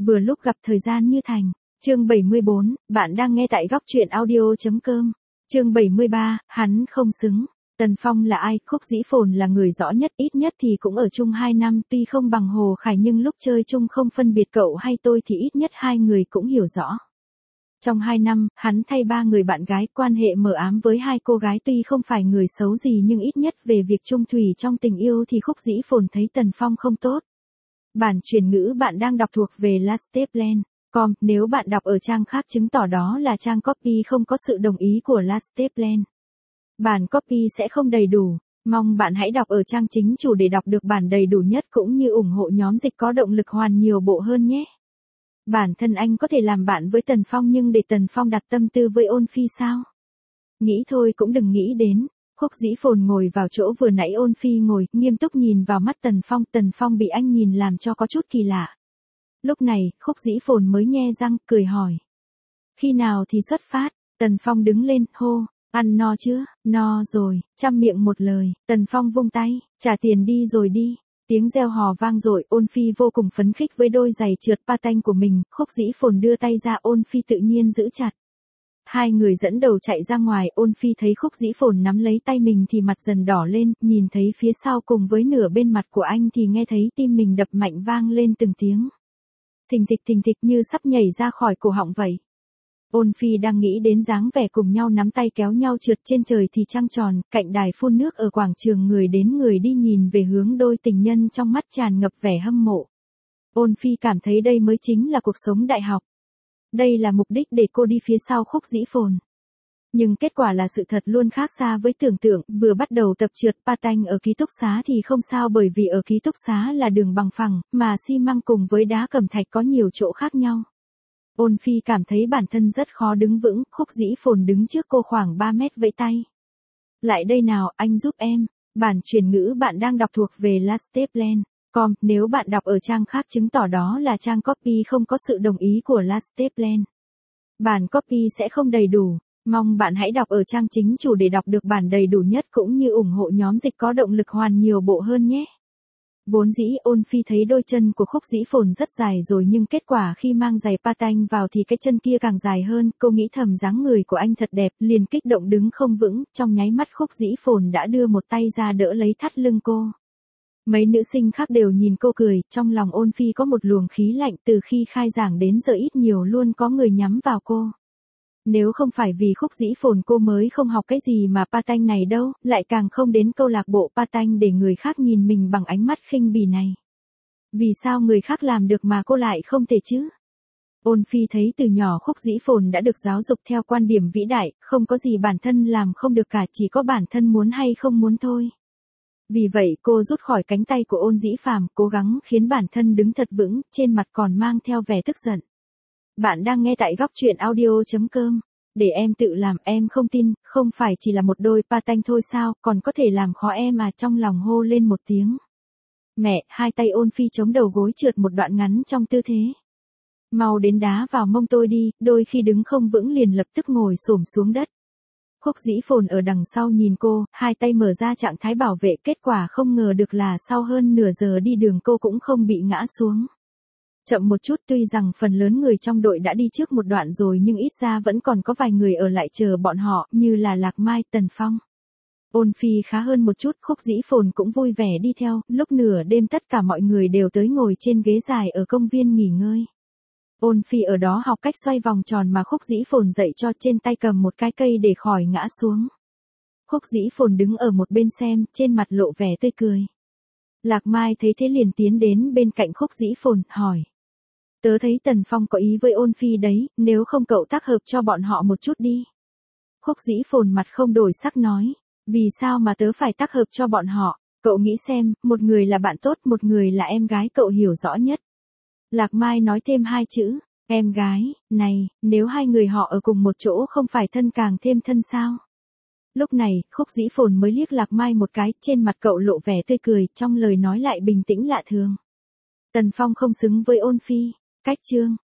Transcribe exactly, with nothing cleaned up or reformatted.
Vừa lúc gặp thời gian như thành. Chương bảy mươi bốn, bạn đang nghe tại góc truyện audio.com. Chương bảy mươi ba, hắn không xứng. Tần Phong là ai? Khúc Dĩ Phồn là người rõ nhất, ít nhất thì cũng ở chung hai năm, tuy không bằng Hồ Khải nhưng lúc chơi chung không phân biệt cậu hay tôi thì ít nhất hai người cũng hiểu rõ. Trong hai năm, hắn thay ba người bạn gái, quan hệ mờ ám với hai cô gái, tuy không phải người xấu gì nhưng ít nhất về việc chung thủy trong tình yêu thì Khúc Dĩ Phồn thấy Tần Phong không tốt. Bản truyền ngữ bạn đang đọc thuộc về Lasteplan chấm com, nếu bạn đọc ở trang khác chứng tỏ đó là trang copy không có sự đồng ý của Lasteplan. Bản copy sẽ không đầy đủ, mong bạn hãy đọc ở trang chính chủ để đọc được bản đầy đủ nhất cũng như ủng hộ nhóm dịch có động lực hoàn nhiều bộ hơn nhé. Bản thân anh có thể làm bạn với Tần Phong nhưng để Tần Phong đặt tâm tư với Ôn Phi sao? Nghĩ thôi cũng đừng nghĩ đến. Khúc Dĩ Phồn ngồi vào chỗ vừa nãy Ôn Phi ngồi, nghiêm túc nhìn vào mắt Tần Phong. Tần Phong bị anh nhìn làm cho có chút kỳ lạ. Lúc này, Khúc Dĩ Phồn mới nhe răng, cười hỏi. Khi nào thì xuất phát? Tần Phong đứng lên, hô. Ăn no chưa? No rồi, chăm miệng một lời. Tần Phong vung tay, trả tiền đi rồi đi. Tiếng reo hò vang dội, Ôn Phi vô cùng phấn khích với đôi giày trượt patin của mình. Khúc Dĩ Phồn đưa tay ra, Ôn Phi tự nhiên giữ chặt. Hai người dẫn đầu chạy ra ngoài, Ôn Phi thấy Khúc Dĩ Phồn nắm lấy tay mình thì mặt dần đỏ lên, nhìn thấy phía sau cùng với nửa bên mặt của anh thì nghe thấy tim mình đập mạnh vang lên từng tiếng. Thình thịch thình thịch như sắp nhảy ra khỏi cổ họng vậy. Ôn Phi đang nghĩ đến dáng vẻ cùng nhau nắm tay kéo nhau trượt trên trời thì trăng tròn, cạnh đài phun nước ở quảng trường người đến người đi nhìn về hướng đôi tình nhân trong mắt tràn ngập vẻ hâm mộ. Ôn Phi cảm thấy đây mới chính là cuộc sống đại học. Đây là mục đích để cô đi phía sau Khúc Dĩ Phồn. Nhưng kết quả là sự thật luôn khác xa với tưởng tượng, vừa bắt đầu tập trượt patin ở ký túc xá thì không sao bởi vì ở ký túc xá là đường bằng phẳng, mà xi măng cùng với đá cẩm thạch có nhiều chỗ khác nhau. Ôn Phi cảm thấy bản thân rất khó đứng vững, Khúc Dĩ Phồn đứng trước cô khoảng ba mét vẫy tay. Lại đây nào, anh giúp em. Bản truyền ngữ bạn đang đọc thuộc về Lasteplan chấm com, nếu bạn đọc ở trang khác chứng tỏ đó là trang copy không có sự đồng ý của Lasteplan. Bản copy sẽ không đầy đủ, mong bạn hãy đọc ở trang chính chủ để đọc được bản đầy đủ nhất cũng như ủng hộ nhóm dịch có động lực hoàn nhiều bộ hơn nhé. Vốn dĩ Ôn Phi thấy đôi chân của Khúc Dĩ Phồn rất dài rồi nhưng kết quả khi mang giày patin vào thì cái chân kia càng dài hơn, cô nghĩ thầm dáng người của anh thật đẹp, liền kích động đứng không vững, trong nháy mắt Khúc Dĩ Phồn đã đưa một tay ra đỡ lấy thắt lưng cô. Mấy nữ sinh khác đều nhìn cô cười, trong lòng Ôn Phi có một luồng khí lạnh, từ khi khai giảng đến giờ ít nhiều luôn có người nhắm vào cô. Nếu không phải vì Khúc Dĩ Phồn cô mới không học cái gì mà patin này đâu, lại càng không đến câu lạc bộ patin để người khác nhìn mình bằng ánh mắt khinh bỉ này. Vì sao người khác làm được mà cô lại không thể chứ? Ôn Phi thấy từ nhỏ Khúc Dĩ Phồn đã được giáo dục theo quan điểm vĩ đại, không có gì bản thân làm không được cả, chỉ có bản thân muốn hay không muốn thôi. Vì vậy cô rút khỏi cánh tay của Ôn Dĩ Phàm, cố gắng khiến bản thân đứng thật vững, trên mặt còn mang theo vẻ tức giận. Bạn đang nghe tại góc truyện audio.com. Để em tự làm, em không tin, không phải chỉ là một đôi patin thôi sao, còn có thể làm khó em à, trong lòng hô lên một tiếng. Mẹ, hai tay Ôn Phi chống đầu gối trượt một đoạn ngắn trong tư thế. Mau đến đá vào mông tôi đi, đôi khi đứng không vững liền lập tức ngồi xổm xuống đất. Khúc Dĩ Phồn ở đằng sau nhìn cô, hai tay mở ra trạng thái bảo vệ, kết quả không ngờ được là sau hơn nửa giờ đi đường cô cũng không bị ngã xuống. Chậm một chút, tuy rằng phần lớn người trong đội đã đi trước một đoạn rồi nhưng ít ra vẫn còn có vài người ở lại chờ bọn họ, như là Lạc Mai, Tần Phong. Ôn Phi khá hơn một chút, Khúc Dĩ Phồn cũng vui vẻ đi theo, lúc nửa đêm tất cả mọi người đều tới ngồi trên ghế dài ở công viên nghỉ ngơi. Ôn Phi ở đó học cách xoay vòng tròn mà Khúc Dĩ Phồn dạy cho, trên tay cầm một cái cây để khỏi ngã xuống. Khúc Dĩ Phồn đứng ở một bên xem, trên mặt lộ vẻ tươi cười. Lạc Mai thấy thế liền tiến đến bên cạnh Khúc Dĩ Phồn, hỏi. Tớ thấy Tần Phong có ý với Ôn Phi đấy, nếu không cậu tác hợp cho bọn họ một chút đi. Khúc Dĩ Phồn mặt không đổi sắc nói, vì sao mà tớ phải tác hợp cho bọn họ, cậu nghĩ xem, một người là bạn tốt, một người là em gái, cậu hiểu rõ nhất. Lạc Mai nói thêm hai chữ, em gái, này, nếu hai người họ ở cùng một chỗ không phải thân càng thêm thân sao? Lúc này, Khúc Dĩ Phồn mới liếc Lạc Mai một cái, trên mặt cậu lộ vẻ tươi cười, trong lời nói lại bình tĩnh lạ thường. Tần Phong không xứng với Ôn Phi. Cách chương.